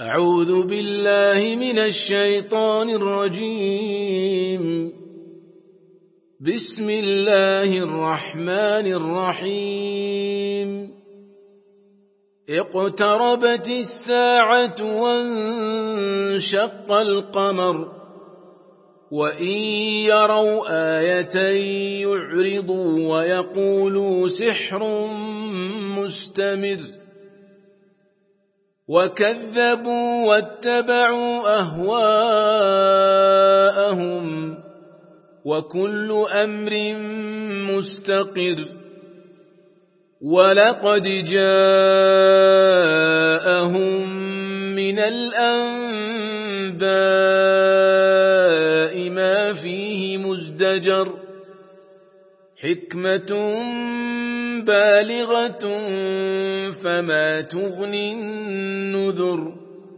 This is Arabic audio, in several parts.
أعوذ بالله من الشيطان الرجيم. بسم الله الرحمن الرحيم. اقتربت الساعة وانشق القمر وإن يروا آية يعرضوا ويقولوا سحر مستمر وكذبوا واتبعوا أهواءهم وكل أمر مستقر ولقد جاءهم من الأنباء ما فيه مزدجر حكمة بالغة فما تغني النذر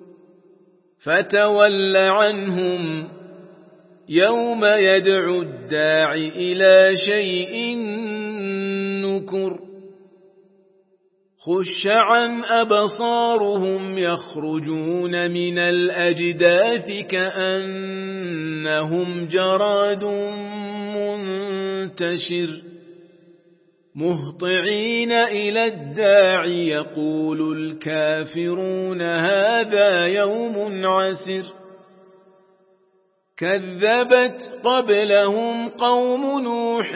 فتول عنهم يوم يدعو الداع إلى شيء نكر خش عن أبصارهم يخرجون من الأجداث كأنهم جراد منتشر مهطعين إلى الداع يقول الكافرون هذا يوم عسر كذبت قبلهم قوم نوح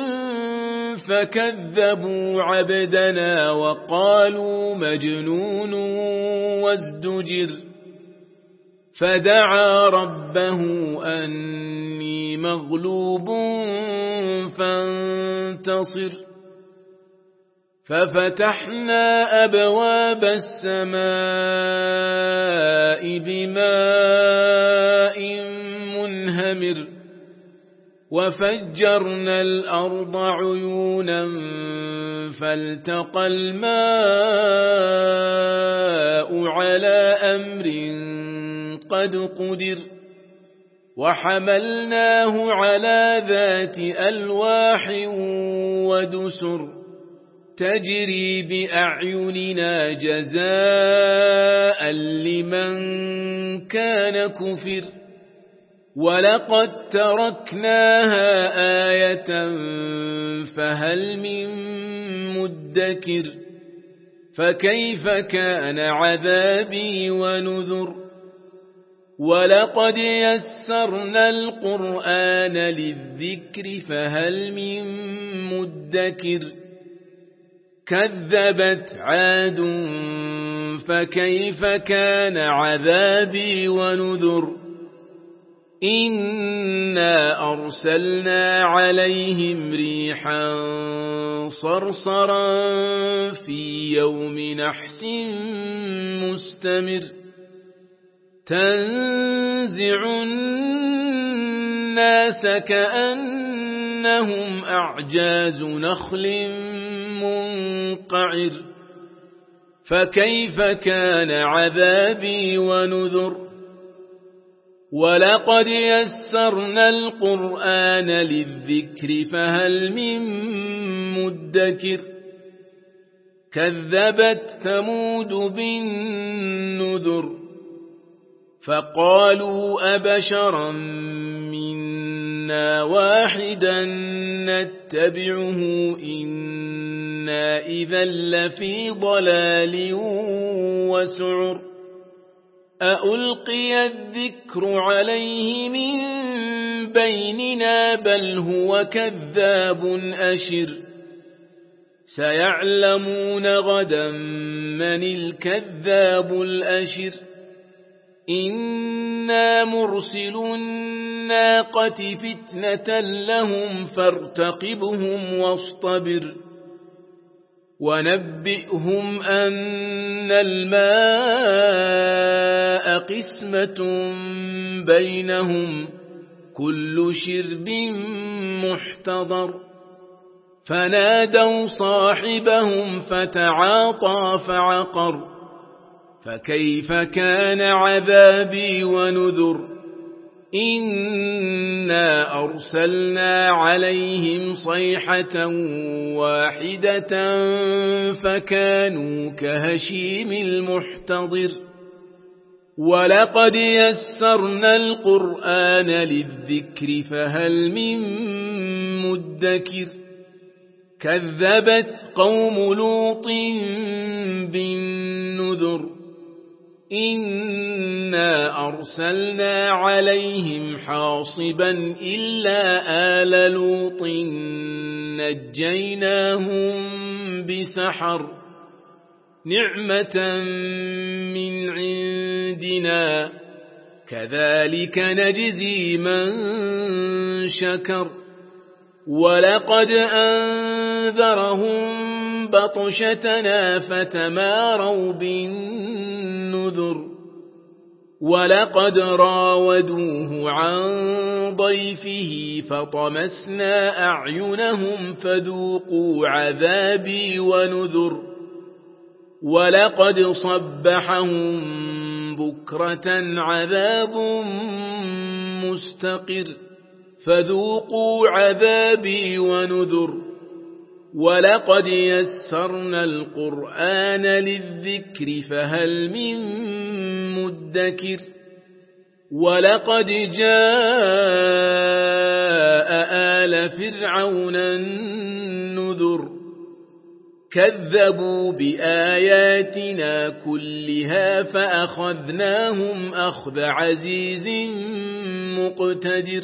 فكذبوا عبدنا وقالوا مجنون وازدجر فدعا ربه أني مغلوب فانتصر ففتحنا أبواب السماء بماء منهمر وفجرنا الأرض عيونا فالتقى الماء على أمر قد قدر وحملناه على ذات ألواح ودسر تجري بأعيننا جزاء لمن كان كفر ولقد تركناها آية فهل من مدكر فكيف كان عذابي ونذر ولقد يسرنا القرآن للذكر فهل من مدكر كذبت عاد فكيف كان عذابي ونذر إنا أرسلنا عليهم ريحا صرصرا في يوم نحس مستمر تنزع الناس كأنهم أعجاز نخل منقعر فكيف كان عذابي ونذر ولقد يسرنا القرآن للذكر فهل من مدكر كذبت ثمود بالنذر فقالوا أبشرا منا واحدا نتبعه إنا إذا لفي ضلال وسعر أألقي الذكر عليه من بيننا بل هو كذاب أشر سيعلمون غدا من الكذاب الأشر إنا مرسل الناقة فتنة لهم فارتقبهم واصطبر ونبئهم أن الماء قسمة بينهم كل شرب محتضر فنادوا صاحبهم فتعاطى فعقر فكيف كان عذابي ونذر إنا أرسلنا عليهم صيحة واحدة فكانوا كهشيم المحتضر ولقد يسرنا القرآن للذكر فهل من مدكر كذبت قوم لوط بالنذر إنا أرسلنا عليهم حاصبا إلا آل لوط نجيناهم بسحر نعمة من عندنا كذلك نجزي من شكر ولقد أنذرهم بطشتنا فتماروا بالنذر ولقد راودوه عن ضيفه فطمسنا أعينهم فذوقوا عذابي ونذر ولقد صبحهم بكرة عذاب مستقر فذوقوا عذابي ونذر ولقد يسرنا القرآن للذكر فهل من مدكر ولقد جاء آل فرعون النذر كذبوا بآياتنا كلها فأخذناهم أخذ عزيز مقتدر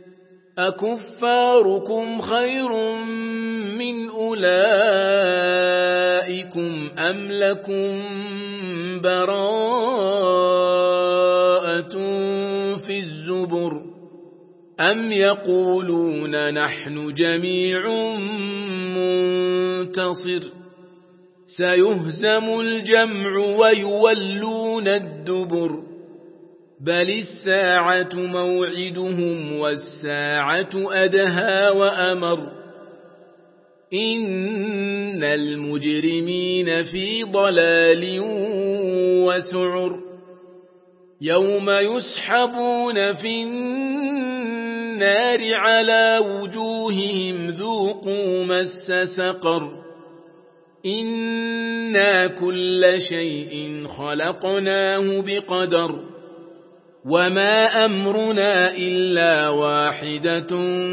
أكفاركم خير من أولئكم أم لكم براءة في الزبر أم يقولون نحن جميع منتصر سيهزم الجمع ويولون الدبر بل الساعة موعدهم والساعة أدهى وأمر إن المجرمين في ضلال وسعر يوم يسحبون في النار على وجوههم ذوقوا مس سقر إنا كل شيء خلقناه بقدر وما أمرنا إلا واحدة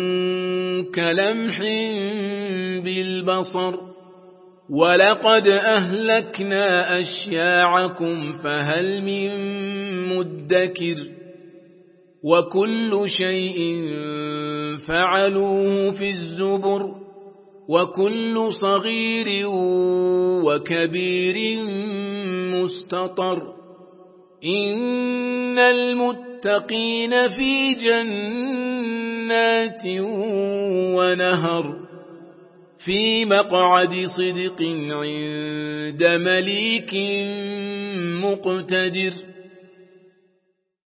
كلمح بالبصر ولقد أهلكنا أشياعكم فهل من مدكر وكل شيء فعلوه في الزبر وكل صغير وكبير مستطر إن المتقين في جنات ونهر في مقعد صدق عند مليك مقتدر